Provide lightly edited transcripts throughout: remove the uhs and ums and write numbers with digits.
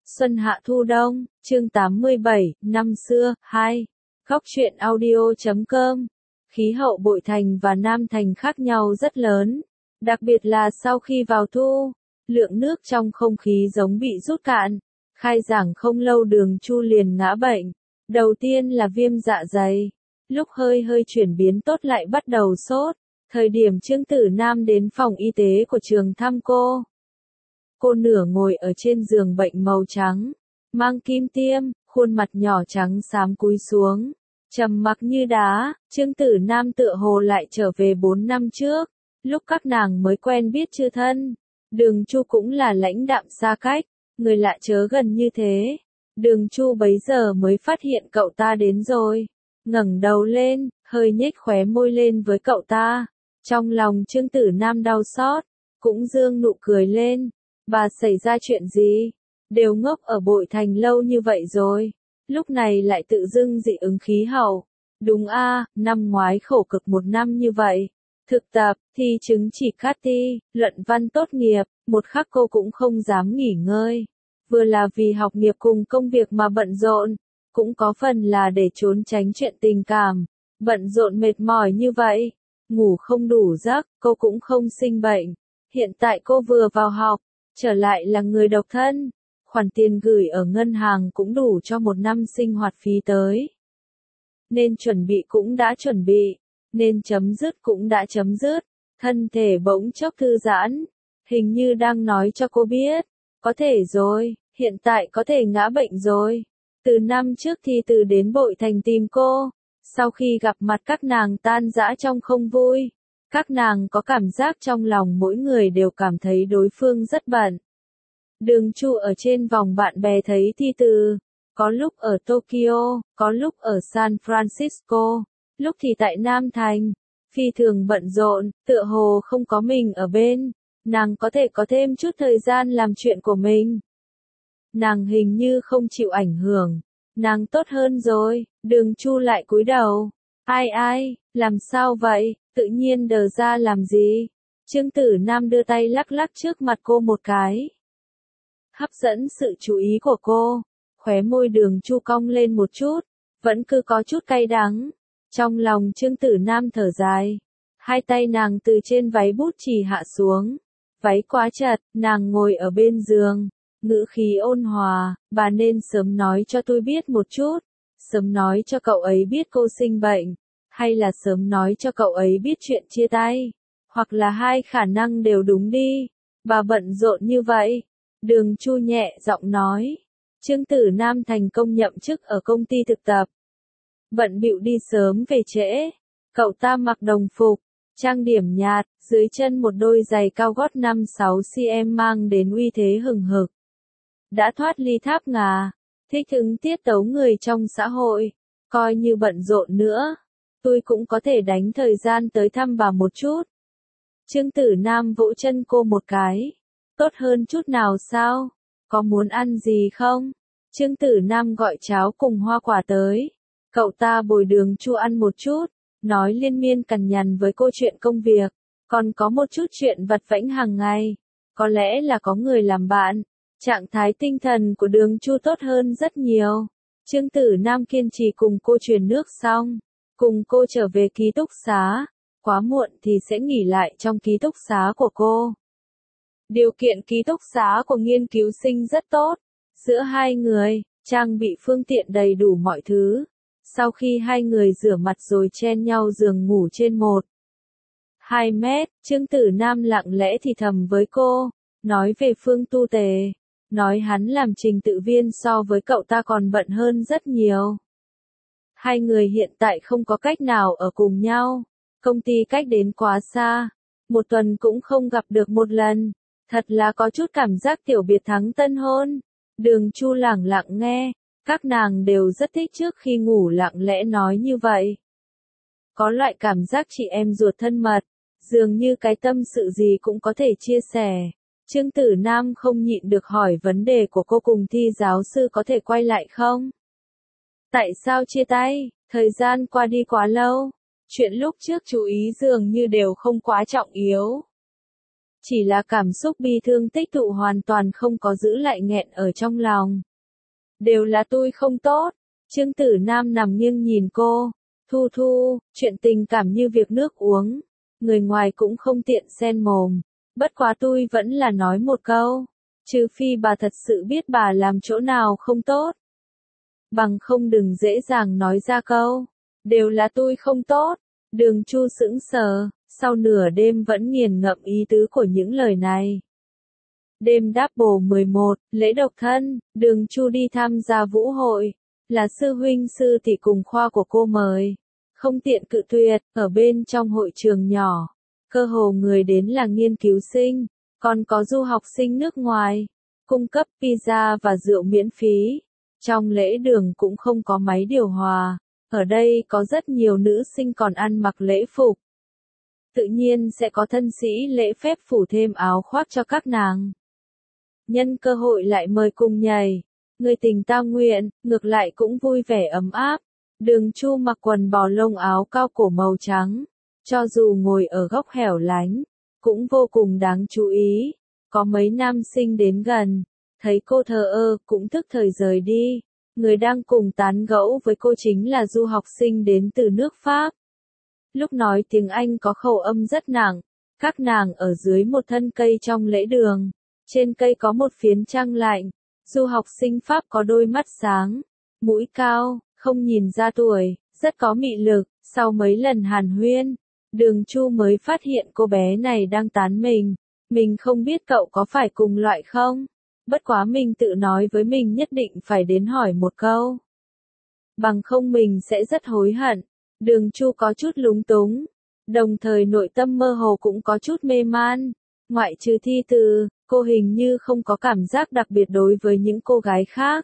Xuân hạ thu đông, chương 87, năm xưa, 2. Góc truyện audio.com. Khí hậu Bội Thành và Nam Thành khác nhau rất lớn, đặc biệt là sau khi vào thu, lượng nước trong không khí giống bị rút cạn. Khai giảng không lâu Đường Chu liền ngã bệnh. Đầu tiên là viêm dạ dày, lúc hơi chuyển biến tốt lại bắt đầu sốt. Thời điểm Trương Tử Nam đến phòng y tế của trường thăm cô nửa ngồi ở trên giường bệnh màu trắng, mang kim tiêm, khuôn mặt nhỏ trắng xám cúi xuống, trầm mặc như đá. Trương Tử Nam tựa hồ lại trở về 4 năm trước, lúc các nàng mới quen biết chưa thân. Đường Chu cũng là lãnh đạm xa cách, người lạ chớ gần như thế. Đường Chu bấy giờ mới phát hiện cậu ta đến rồi, ngẩng đầu lên, hơi nhếch khóe môi lên với cậu ta. Trong lòng Trương Tử Nam đau xót, cũng dương nụ cười lên. Bà xảy ra chuyện gì? Đều ngốc ở Bội Thành lâu như vậy rồi, lúc này lại tự dưng dị ứng khí hậu. Đúng a, năm ngoái khổ cực 1 năm như vậy. Thực tập, thi chứng chỉ CATI, luận văn tốt nghiệp, một khắc cô cũng không dám nghỉ ngơi. Vừa là vì học nghiệp cùng công việc mà bận rộn, cũng có phần là để trốn tránh chuyện tình cảm. Bận rộn mệt mỏi như vậy, ngủ không đủ giấc, cô cũng không sinh bệnh. Hiện tại cô vừa vào học, trở lại là người độc thân, khoản tiền gửi ở ngân hàng cũng đủ cho 1 năm sinh hoạt phí tới. Nên chuẩn bị cũng đã chuẩn bị, nên chấm dứt cũng đã chấm dứt. Thân thể bỗng chốc thư giãn, hình như đang nói cho cô biết, có thể rồi, hiện tại có thể ngã bệnh rồi. Từ năm trước thì từ đến Bội Thành tìm cô, sau khi gặp mặt các nàng tan rã trong không vui. Các nàng có cảm giác trong lòng mỗi người đều cảm thấy đối phương rất bận. Đường Chu ở trên vòng bạn bè thấy thi từ, có lúc ở Tokyo, có lúc ở San Francisco, lúc thì tại Nam Thành, phi thường bận rộn, tựa hồ không có mình ở bên, nàng có thể có thêm chút thời gian làm chuyện của mình. Nàng hình như không chịu ảnh hưởng, nàng tốt hơn rồi. Đường Chu lại cúi đầu. Ai, làm sao vậy, tự nhiên đờ ra làm gì? Trương Tử Nam đưa tay lắc lắc trước mặt cô một cái, hấp dẫn sự chú ý của cô. Khóe môi Đường Chu cong lên một chút, vẫn cứ có chút cay đắng. Trong lòng Trương Tử Nam thở dài, hai tay nàng từ trên váy bút chì hạ xuống, váy quá chật, nàng ngồi ở bên giường, ngữ khí ôn hòa. Bà nên sớm nói cho tôi biết một chút, sớm nói cho cậu ấy biết cô sinh bệnh, hay là sớm nói cho cậu ấy biết chuyện chia tay, hoặc là hai khả năng đều đúng đi. Bà bận rộn như vậy. Đường Chu nhẹ giọng nói. Trương Tử Nam thành công nhậm chức ở công ty thực tập, bận bịu đi sớm về trễ. Cậu ta mặc đồng phục, trang điểm nhạt, dưới chân một đôi giày cao gót 5-6 cm mang đến uy thế hừng hực. Đã thoát ly tháp ngà, thích ứng tiết tấu người trong xã hội, coi như bận rộn nữa, tôi cũng có thể đánh thời gian tới thăm bà một chút. Trương Tử Nam vỗ chân cô một cái. Tốt hơn chút nào sao? Có muốn ăn gì không? Trương Tử Nam gọi cháo cùng hoa quả tới. Cậu ta bồi Đường Chu ăn một chút, nói liên miên cằn nhằn với cô chuyện công việc, còn có một chút chuyện vặt vãnh hàng ngày. Có lẽ là có người làm bạn, trạng thái tinh thần của Đường Chu tốt hơn rất nhiều. Trương Tử Nam kiên trì cùng cô truyền nước xong, cùng cô trở về ký túc xá. Quá muộn thì sẽ nghỉ lại trong ký túc xá của cô. Điều kiện ký túc xá của nghiên cứu sinh rất tốt. Giữa hai người, trang bị phương tiện đầy đủ mọi thứ. Sau khi hai người rửa mặt rồi chen nhau giường ngủ trên 1-2 mét, Trương Tử Nam lặng lẽ thì thầm với cô, nói về Phương Tu Tề, nói hắn làm trình tự viên so với cậu ta còn bận hơn rất nhiều. Hai người hiện tại không có cách nào ở cùng nhau, công ty cách đến quá xa, 1 tuần cũng không gặp được 1 lần. Thật là có chút cảm giác tiểu biệt thắng tân hôn. Đường Chu lẳng lặng nghe, các nàng đều rất thích trước khi ngủ lặng lẽ nói như vậy. Có loại cảm giác chị em ruột thân mật, dường như cái tâm sự gì cũng có thể chia sẻ. Trương Tử Nam không nhịn được hỏi vấn đề của cô cùng Thi giáo sư có thể quay lại không? Tại sao chia tay? Thời gian qua đi quá lâu. Chuyện lúc trước chú ý dường như đều không quá trọng yếu. chỉ là cảm xúc bi thương tích tụ hoàn toàn không có giữ lại nghẹn ở trong lòng. Đều là tôi không tốt. Trương Tử Nam nằm nghiêng nhìn cô. Thu Thu, chuyện tình cảm như việc nước uống. Người ngoài cũng không tiện xen mồm. Bất quá tôi vẫn là nói một câu. Trừ phi bà thật sự biết bà làm chỗ nào không tốt. Bằng không đừng dễ dàng nói ra câu. Đều là tôi không tốt. Đường Chu sững sờ, sau nửa đêm vẫn nghiền ngẫm ý tứ của những lời này. Đêm Double 11, lễ độc thân, Đường Chu đi tham gia vũ hội. Là sư huynh sư tỷ cùng khoa của cô mời. Không tiện cự tuyệt, ở bên trong hội trường nhỏ. Cơ hồ người đến là nghiên cứu sinh, còn có du học sinh nước ngoài. Cung cấp pizza và rượu miễn phí. Trong lễ đường cũng không có máy điều hòa. Ở đây có rất nhiều nữ sinh còn ăn mặc lễ phục. Tự nhiên sẽ có thân sĩ lễ phép phủ thêm áo khoác cho các nàng. Nhân cơ hội lại mời cùng nhảy. Người tình ta nguyện, ngược lại cũng vui vẻ ấm áp. Đường Chu mặc quần bò lông áo cao cổ màu trắng. Cho dù ngồi ở góc hẻo lánh, cũng vô cùng đáng chú ý. Có mấy nam sinh đến gần, thấy cô thờ ơ cũng thức thời rời đi. Người đang cùng tán gẫu với cô chính là du học sinh đến từ nước Pháp. Lúc nói tiếng Anh có khẩu âm rất nặng. Các nàng ở dưới một thân cây trong lễ đường. Trên cây có một phiến trăng lạnh. Du học sinh Pháp có đôi mắt sáng, mũi cao, không nhìn ra tuổi, rất có mị lực. Sau mấy lần hàn huyên, Đường Chu mới phát hiện cô bé này đang tán mình. Mình không biết cậu có phải cùng loại không? Bất quá mình tự nói với mình nhất định phải đến hỏi một câu. Bằng không mình sẽ rất hối hận. Đường Chu có chút lúng túng. Đồng thời nội tâm mơ hồ cũng có chút mê man. Ngoại trừ thi từ, cô hình như không có cảm giác đặc biệt đối với những cô gái khác.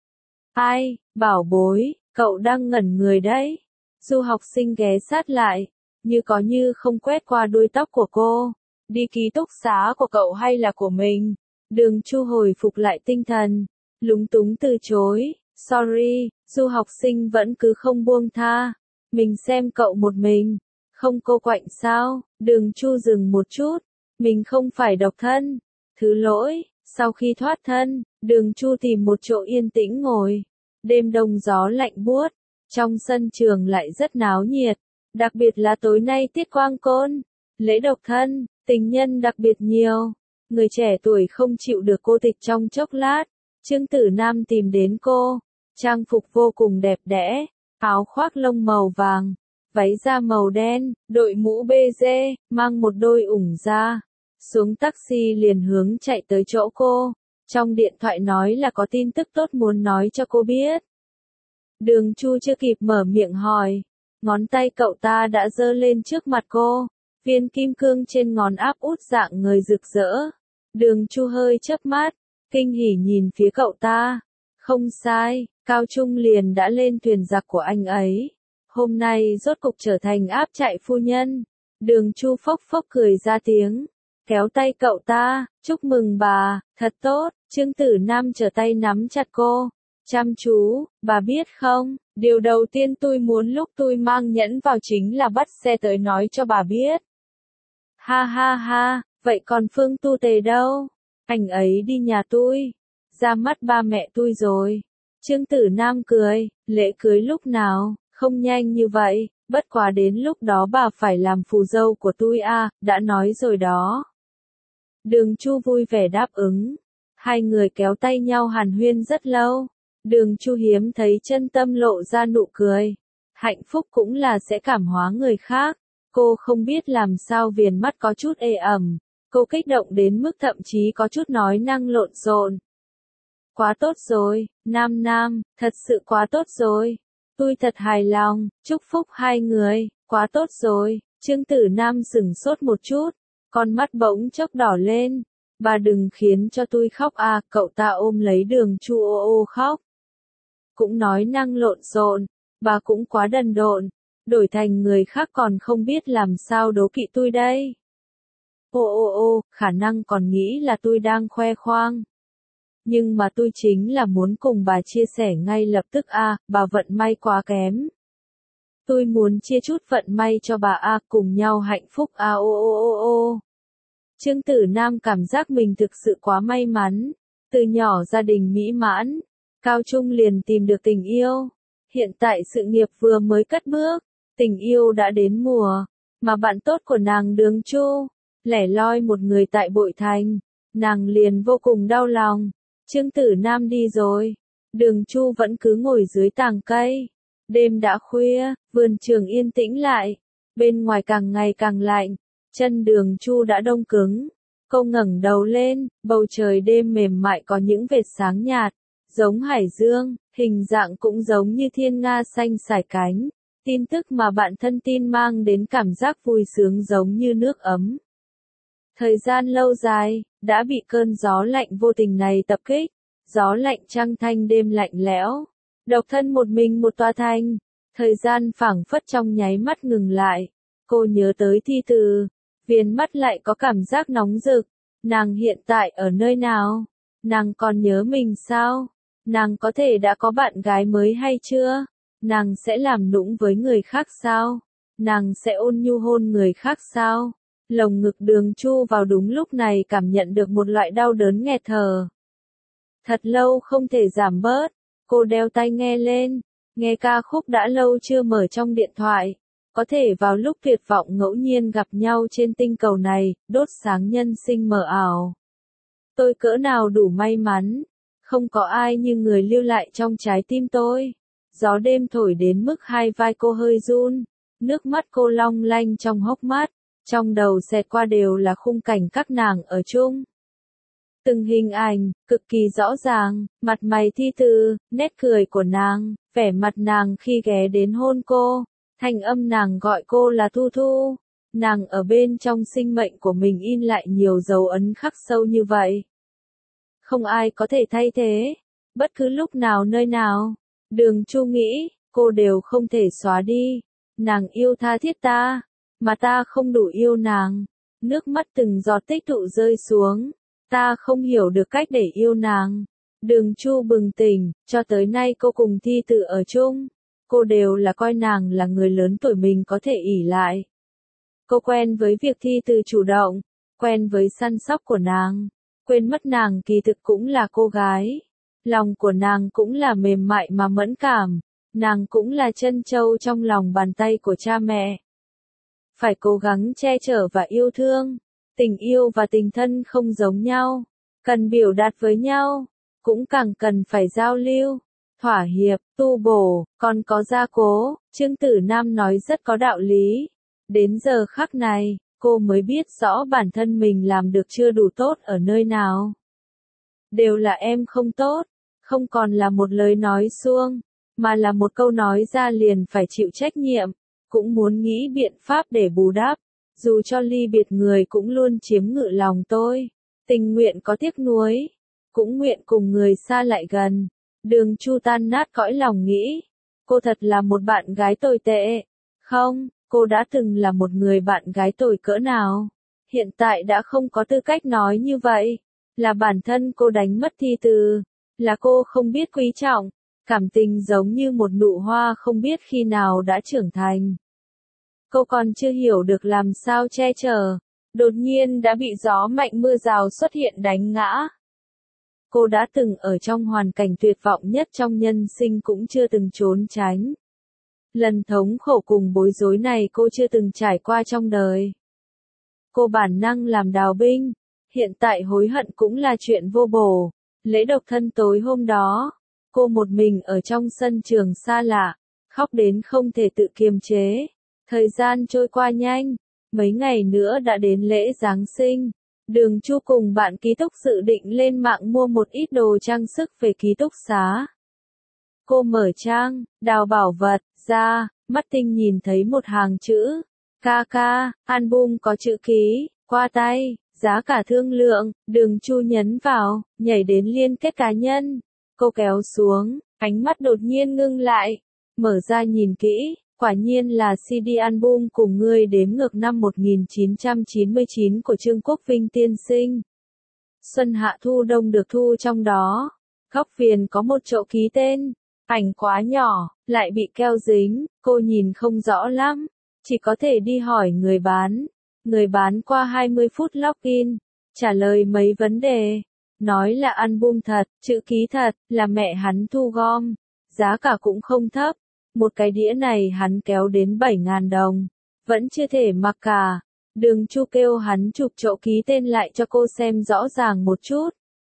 Ai, bảo bối, cậu đang ngẩn người đấy. Du học sinh ghé sát lại, như có như không quét qua đuôi tóc của cô. Đi ký túc xá của cậu hay là của mình? Đường Chu hồi phục lại tinh thần, lúng túng từ chối. Sorry, du học sinh vẫn cứ không buông tha. Mình xem cậu một mình, không cô quạnh sao? Đường Chu dừng một chút. Mình không phải độc thân. Thứ lỗi, sau khi thoát thân, Đường Chu tìm một chỗ yên tĩnh ngồi. Đêm đông gió lạnh buốt, trong sân trường lại rất náo nhiệt. Đặc biệt là tối nay tiết quang côn, lễ độc thân, tình nhân đặc biệt nhiều. Người trẻ tuổi không chịu được cô tịch trong chốc lát. Trương Tử Nam tìm đến cô. Trang phục vô cùng đẹp đẽ, áo khoác lông màu vàng, váy da màu đen, đội mũ bê dê, mang một đôi ủng da. Xuống taxi liền hướng chạy tới chỗ cô. Trong điện thoại nói là có tin tức tốt muốn nói cho cô biết. Đường Chu chưa kịp mở miệng hỏi. Ngón tay cậu ta đã giơ lên trước mặt cô. Viên kim cương trên ngón áp út dạng người rực rỡ. Đường Chu hơi chớp mắt, kinh hỉ nhìn phía cậu ta. Không sai, Cao Trung liền đã lên thuyền giặc của anh ấy. Hôm nay rốt cục trở thành áp trại phu nhân. Đường Chu phốc phốc cười ra tiếng. Kéo tay cậu ta, chúc mừng bà, thật tốt. Trương Tử Nam trở tay nắm chặt cô. Chăm chú, bà biết không, điều đầu tiên tôi muốn lúc tôi mang nhẫn vào chính là bắt xe tới nói cho bà biết. Ha ha ha, vậy còn Phương Tu Tề đâu? Anh ấy đi nhà tôi. Ra mắt ba mẹ tôi rồi. Trương Tử Nam cười, lễ cưới lúc nào, không nhanh như vậy, bất quá đến lúc đó bà phải làm phù dâu của tôi à, đã nói rồi đó. Đường Chu vui vẻ đáp ứng. Hai người kéo tay nhau hàn huyên rất lâu. Đường Chu hiếm thấy chân tâm lộ ra nụ cười. Hạnh phúc cũng là sẽ cảm hóa người khác. Cô không biết làm sao viền mắt có chút ê ẩm. Cô kích động đến mức thậm chí có chút nói năng lộn xộn. Quá tốt rồi, Nam Nam, thật sự quá tốt rồi. Tôi thật hài lòng, chúc phúc hai người, quá tốt rồi. Trương Tử Nam sửng sốt một chút, con mắt bỗng chốc đỏ lên. Bà đừng khiến cho tôi khóc à, cậu ta ôm lấy Đường Chu ô ô khóc. Cũng nói năng lộn xộn, bà cũng quá đần độn, đổi thành người khác còn không biết làm sao đố kỵ tôi đây. Ô ô ô, khả năng còn nghĩ là tôi đang khoe khoang. Nhưng mà tôi chính là muốn cùng bà chia sẻ ngay lập tức à, bà vận may quá kém. Tôi muốn chia chút vận may cho bà à, cùng nhau hạnh phúc à ô ô ô ô. Trương Tử Nam cảm giác mình thực sự quá may mắn. Từ nhỏ gia đình mỹ mãn, cao trung liền tìm được tình yêu. Hiện tại sự nghiệp vừa mới cất bước, tình yêu đã đến mùa, mà bạn tốt của nàng Đường Chu, lẻ loi một người tại Bội Thành, nàng liền vô cùng đau lòng. Trương Tử Nam đi rồi, Đường Chu vẫn cứ ngồi dưới tàng cây. Đêm đã khuya, vườn trường yên tĩnh lại, bên ngoài càng ngày càng lạnh, chân Đường Chu đã đông cứng. Cô ngẩng đầu lên, bầu trời đêm mềm mại có những vệt sáng nhạt, giống hải dương, hình dạng cũng giống như thiên nga xanh sải cánh. Tin tức mà bạn thân tin mang đến cảm giác vui sướng giống như nước ấm. Thời gian lâu dài, đã bị cơn gió lạnh vô tình này tập kích. Gió lạnh trăng thanh đêm lạnh lẽo. Độc thân một mình một tòa thành. Thời gian phảng phất trong nháy mắt ngừng lại. Cô nhớ tới Thi Từ. Viền mắt lại có cảm giác nóng rực. Nàng hiện tại ở nơi nào? Nàng còn nhớ mình sao? Nàng có thể đã có bạn gái mới hay chưa? Nàng sẽ làm nũng với người khác sao? Nàng sẽ ôn nhu hôn người khác sao? Lồng ngực Đường Chu vào đúng lúc này cảm nhận được một loại đau đớn nghẹt thở. Thật lâu không thể giảm bớt, cô đeo tai nghe lên, nghe ca khúc đã lâu chưa mở trong điện thoại. Có thể vào lúc tuyệt vọng ngẫu nhiên gặp nhau trên tinh cầu này, đốt sáng nhân sinh mờ ảo. Tôi cỡ nào đủ may mắn, không có ai như người lưu lại trong trái tim tôi. Gió đêm thổi đến mức hai vai cô hơi run, nước mắt cô long lanh trong hốc mắt, trong đầu xẹt qua đều là khung cảnh các nàng ở chung. Từng hình ảnh, cực kỳ rõ ràng, mặt mày Thi Từ, nét cười của nàng, vẻ mặt nàng khi ghé đến hôn cô, thanh âm nàng gọi cô là Thu Thu. Nàng ở bên trong sinh mệnh của mình in lại nhiều dấu ấn khắc sâu như vậy. Không ai có thể thay thế, bất cứ lúc nào nơi nào. Đường Chu nghĩ, cô đều không thể xóa đi. Nàng yêu tha thiết ta, mà ta không đủ yêu nàng. Nước mắt từng giọt tích tụ rơi xuống. Ta không hiểu được cách để yêu nàng. Đường Chu bừng tỉnh, cho tới nay cô cùng Thi Từ ở chung. Cô đều là coi nàng là người lớn tuổi mình có thể ỷ lại. Cô quen với việc Thi Từ chủ động, quen với săn sóc của nàng. Quên mất nàng kỳ thực cũng là cô gái. Lòng của nàng cũng là mềm mại mà mẫn cảm. Nàng cũng là trân châu trong lòng bàn tay của cha mẹ. Phải cố gắng che chở và yêu thương. Tình yêu và tình thân không giống nhau. Cần biểu đạt với nhau. Cũng càng cần phải giao lưu. Thỏa hiệp, tu bổ, còn có gia cố. Trương Tử Nam nói rất có đạo lý. Đến giờ khắc này, cô mới biết rõ bản thân mình làm được chưa đủ tốt ở nơi nào. Đều là em không tốt. Không còn là một lời nói suông, mà là một câu nói ra liền phải chịu trách nhiệm, cũng muốn nghĩ biện pháp để bù đắp, dù cho ly biệt người cũng luôn chiếm ngự lòng tôi, tình nguyện có tiếc nuối, cũng nguyện cùng người xa lại gần. Đường Chu tan nát cõi lòng nghĩ, cô thật là một bạn gái tồi tệ, không, cô đã từng là một người bạn gái tồi cỡ nào, hiện tại đã không có tư cách nói như vậy, là bản thân cô đánh mất Thi Từ. Là cô không biết quý trọng, cảm tình giống như một nụ hoa không biết khi nào đã trưởng thành. Cô còn chưa hiểu được làm sao che chở, đột nhiên đã bị gió mạnh mưa rào xuất hiện đánh ngã. Cô đã từng ở trong hoàn cảnh tuyệt vọng nhất trong nhân sinh cũng chưa từng trốn tránh. Lần thống khổ cùng bối rối này cô chưa từng trải qua trong đời. Cô bản năng làm đào binh, hiện tại hối hận cũng là chuyện vô bổ. Lễ độc thân tối hôm đó, cô một mình ở trong sân trường xa lạ, khóc đến không thể tự kiềm chế. Thời gian trôi qua nhanh, mấy ngày nữa đã đến lễ Giáng sinh. Đường Chu cùng bạn ký túc dự định lên mạng mua một ít đồ trang sức về ký túc xá. Cô mở trang, đào bảo vật ra, mắt tinh nhìn thấy một hàng chữ. Ca, album có chữ ký, qua tay. Giá cả thương lượng, Đường Chu nhấn vào, nhảy đến liên kết cá nhân. Cô kéo xuống, ánh mắt đột nhiên ngưng lại. Mở ra nhìn kỹ, quả nhiên là CD album cùng ngươi đếm ngược năm 1999 của Trương Quốc Vinh tiên sinh. Xuân hạ thu đông được thu trong đó. Góc viền có một chỗ ký tên. Ảnh quá nhỏ, lại bị keo dính, cô nhìn không rõ lắm. Chỉ có thể đi hỏi người bán. Người bán qua 20 phút login, trả lời mấy vấn đề. Nói là album thật, chữ ký thật, là mẹ hắn thu gom. Giá cả cũng không thấp. Một cái đĩa này hắn kéo đến 7.000 đồng. Vẫn chưa thể mặc cả. Đường Chu kêu hắn chụp chỗ ký tên lại cho cô xem rõ ràng một chút.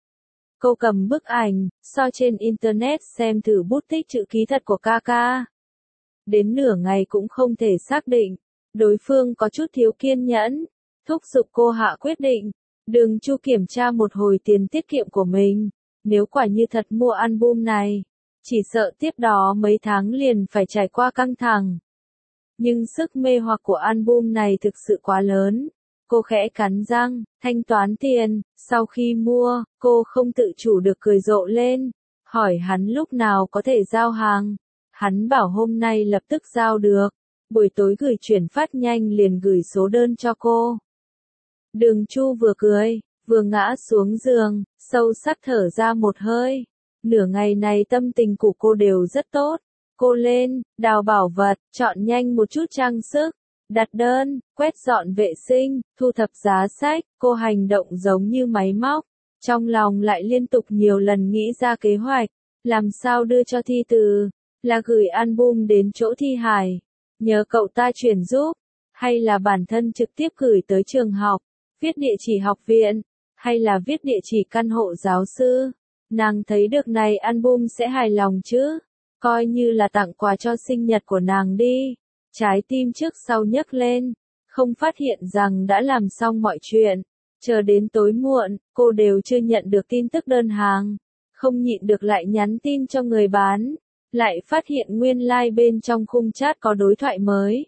Cô cầm bức ảnh, so trên internet xem thử bút tích chữ ký thật của Kaka. Đến nửa ngày cũng không thể xác định. Đối phương có chút thiếu kiên nhẫn. Thúc giục cô hạ quyết định. Đường Chu kiểm tra một hồi tiền tiết kiệm của mình. Nếu quả như thật mua album này, chỉ sợ tiếp đó mấy tháng liền phải trải qua căng thẳng. Nhưng sức mê hoặc của album này thực sự quá lớn. Cô khẽ cắn răng, thanh toán tiền. Sau khi mua, cô không tự chủ được cười rộ lên. Hỏi hắn lúc nào có thể giao hàng. Hắn bảo hôm nay lập tức giao được. Buổi tối gửi chuyển phát nhanh liền gửi số đơn cho cô. Đường Chu vừa cười, vừa ngã xuống giường, sâu sắc thở ra một hơi. Nửa ngày này tâm tình của cô đều rất tốt. Cô lên, đào bảo vật, chọn nhanh một chút trang sức, đặt đơn, quét dọn vệ sinh, thu thập giá sách. Cô hành động giống như máy móc. Trong lòng lại liên tục nhiều lần nghĩ ra kế hoạch. Làm sao đưa cho Thi Từ? Là gửi album đến chỗ Thi Hải, nhờ cậu ta chuyển giúp, hay là bản thân trực tiếp gửi tới trường học, viết địa chỉ học viện, hay là viết địa chỉ căn hộ giáo sư. Nàng thấy được này album sẽ hài lòng chứ, coi như là tặng quà cho sinh nhật của nàng đi. Trái tim trước sau nhấc lên, không phát hiện rằng đã làm xong mọi chuyện. Chờ đến tối muộn, cô đều chưa nhận được tin tức đơn hàng, không nhịn được lại nhắn tin cho người bán. Lại phát hiện nguyên like bên trong khung chat có đối thoại mới.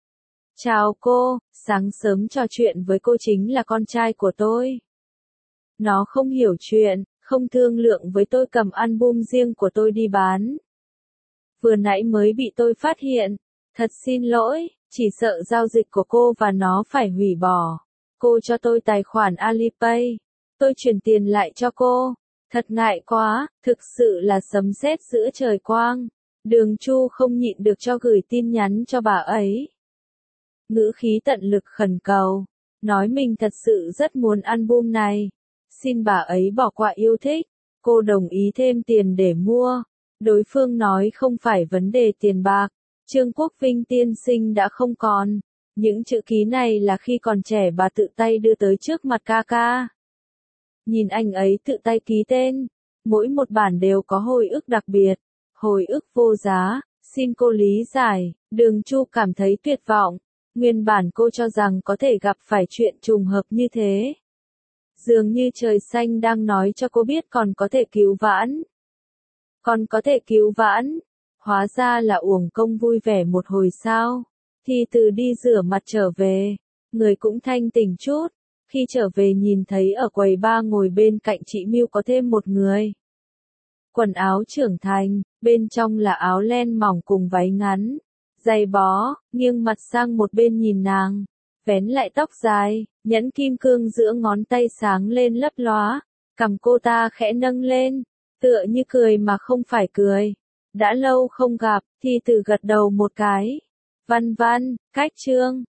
Chào cô, sáng sớm trò chuyện với cô chính là con trai của tôi. Nó không hiểu chuyện, không thương lượng với tôi cầm album riêng của tôi đi bán. Vừa nãy mới bị tôi phát hiện. Thật xin lỗi, chỉ sợ giao dịch của cô và nó phải hủy bỏ. Cô cho tôi tài khoản Alipay. Tôi chuyển tiền lại cho cô. Thật ngại quá, thực sự là sấm sét giữa trời quang. Đường Chu không nhịn được cho gửi tin nhắn cho bà ấy. Ngữ khí tận lực khẩn cầu, nói mình thật sự rất muốn album này. Xin bà ấy bỏ qua yêu thích. Cô đồng ý thêm tiền để mua. Đối phương nói không phải vấn đề tiền bạc. Trương Quốc Vinh tiên sinh đã không còn. Những chữ ký này là khi còn trẻ bà tự tay đưa tới trước mặt Kaka. Nhìn anh ấy tự tay ký tên, mỗi một bản đều có hồi ức đặc biệt, hồi ức vô giá. Xin cô lý giải. Đường Chu cảm thấy tuyệt vọng. Nguyên bản cô cho rằng có thể gặp phải chuyện trùng hợp như thế. Dường như trời xanh đang nói cho cô biết còn có thể cứu vãn. Còn có thể cứu vãn. Hóa ra là uổng công vui vẻ một hồi sao. Thi Từ đi rửa mặt trở về, người cũng thanh tỉnh chút. Khi trở về nhìn thấy ở quầy bar ngồi bên cạnh chị Miu có thêm một người. Quần áo trưởng thành, bên trong là áo len mỏng cùng váy ngắn, giày bó, nghiêng mặt sang một bên nhìn nàng, vén lại tóc dài, nhẫn kim cương giữa ngón tay sáng lên lấp lóa, cằm cô ta khẽ nâng lên, tựa như cười mà không phải cười. Đã lâu không gặp, Thi Từ gật đầu một cái. Văn Văn, cách Trương,